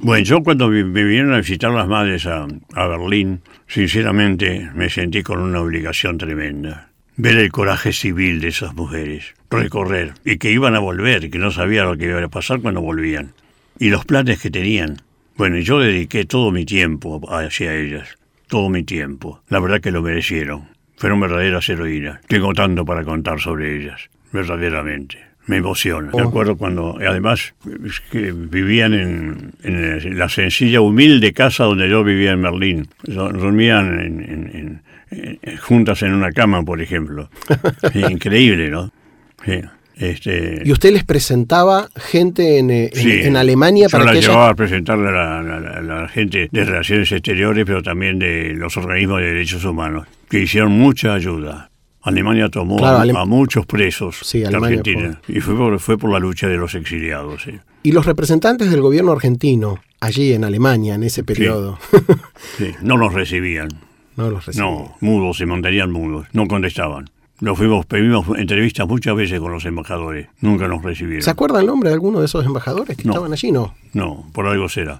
Bueno, yo cuando me vinieron a visitar las madres a Berlín, sinceramente me sentí con una obligación tremenda. Ver el coraje civil de esas mujeres, recorrer, y que iban a volver, que no sabían lo que iba a pasar cuando volvían, y los planes que tenían. Bueno, yo dediqué todo mi tiempo hacia ellas, todo mi tiempo. La verdad que lo merecieron. Fueron verdaderas heroínas. Tengo tanto para contar sobre ellas, verdaderamente. Me emociona. Me acuerdo cuando, además, que vivían en la sencilla, humilde casa donde yo vivía en Berlín. Dormían juntas en una cama, por ejemplo. Increíble, ¿no? Sí. ¿Y usted les presentaba gente en Alemania para que llevaba a presentarle a la gente de Relaciones Exteriores, pero también de los organismos de derechos humanos, que hicieron mucha ayuda. Alemania tomó a muchos presos de Argentina, y fue por la lucha de los exiliados. Sí. ¿Y los representantes del gobierno argentino, allí en Alemania, en ese periodo? Sí, no los recibían. No, mudos, se mantenían mudos, no contestaban. Pedimos entrevistas muchas veces con los embajadores, nunca nos recibieron. ¿Se acuerda el nombre de alguno de esos embajadores que estaban allí? No, por algo será.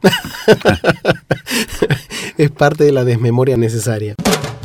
Es parte de la desmemoria necesaria.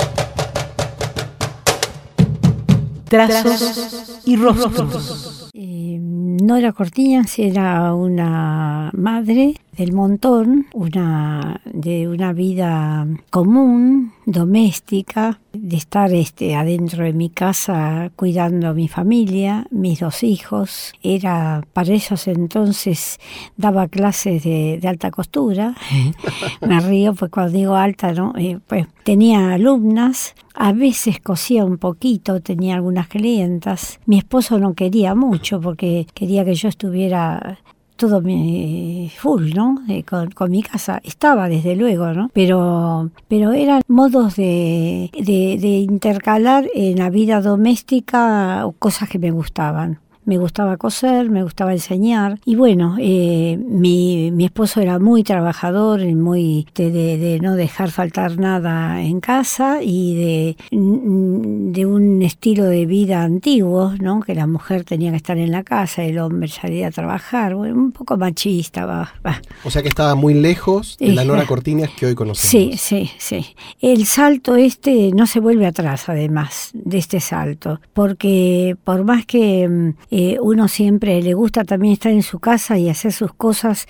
Trazos y rostros. Nora Cortiñas era una madre del montón, de una vida común, doméstica, de estar adentro de mi casa cuidando a mi familia, mis 2 hijos. Para esos entonces daba clases de alta costura. Me río pues cuando digo alta, ¿no? Pues tenía alumnas, a veces cosía un poquito, tenía algunas clientas. Mi esposo no quería mucho porque quería que yo estuviera todo full, ¿no? Con mi casa. Estaba, desde luego, ¿no? Pero eran modos de intercalar en la vida doméstica cosas que me gustaban. Me gustaba coser, me gustaba enseñar. Y bueno, mi esposo era muy trabajador, muy de no dejar faltar nada en casa y de un estilo de vida antiguo, ¿no? Que la mujer tenía que estar en la casa, el hombre salía a trabajar. Bueno, un poco machista. Va. O sea que estaba muy lejos de la Nora Cortiñas que hoy conocemos. Sí. El salto no se vuelve atrás, además de este salto. Porque por más que uno siempre le gusta también estar en su casa y hacer sus cosas,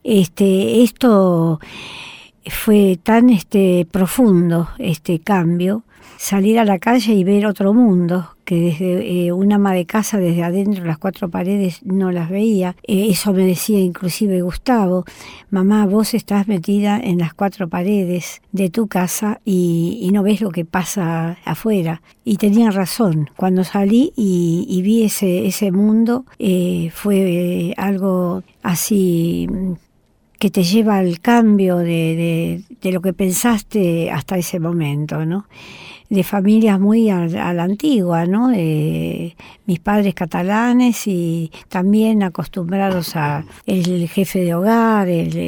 esto fue tan profundo, este cambio, salir a la calle y ver otro mundo, que desde un ama de casa, desde adentro, las 4 paredes, no las veía. Eso me decía inclusive Gustavo: mamá, vos estás metida en las 4 paredes de tu casa y no ves lo que pasa afuera. Y tenía razón. Cuando salí y vi ese mundo, fue algo así que te lleva al cambio de lo que pensaste hasta ese momento, ¿no? De familias muy a la antigua, ¿no? Mis padres catalanes y también acostumbrados a el jefe de hogar,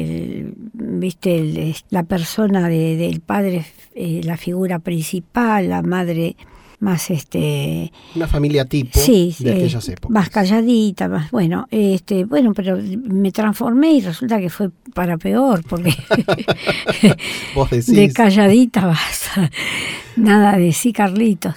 la persona del padre, la figura principal, la madre más una familia tipo de aquellas épocas. Más calladita, más bueno, pero me transformé y resulta que fue para peor, porque ¿Vos decís? De calladita basta. Nada de sí, Carlitos.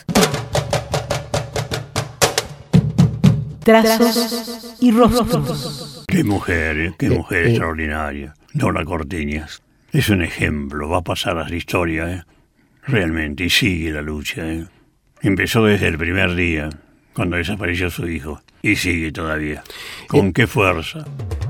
Trazos y rostros. Qué mujer extraordinaria. Nora Cortiñas. Es un ejemplo, va a pasar a la historia, realmente, y sigue la lucha, Empezó desde el primer día, cuando desapareció su hijo, y sigue todavía. ¿Con qué fuerza?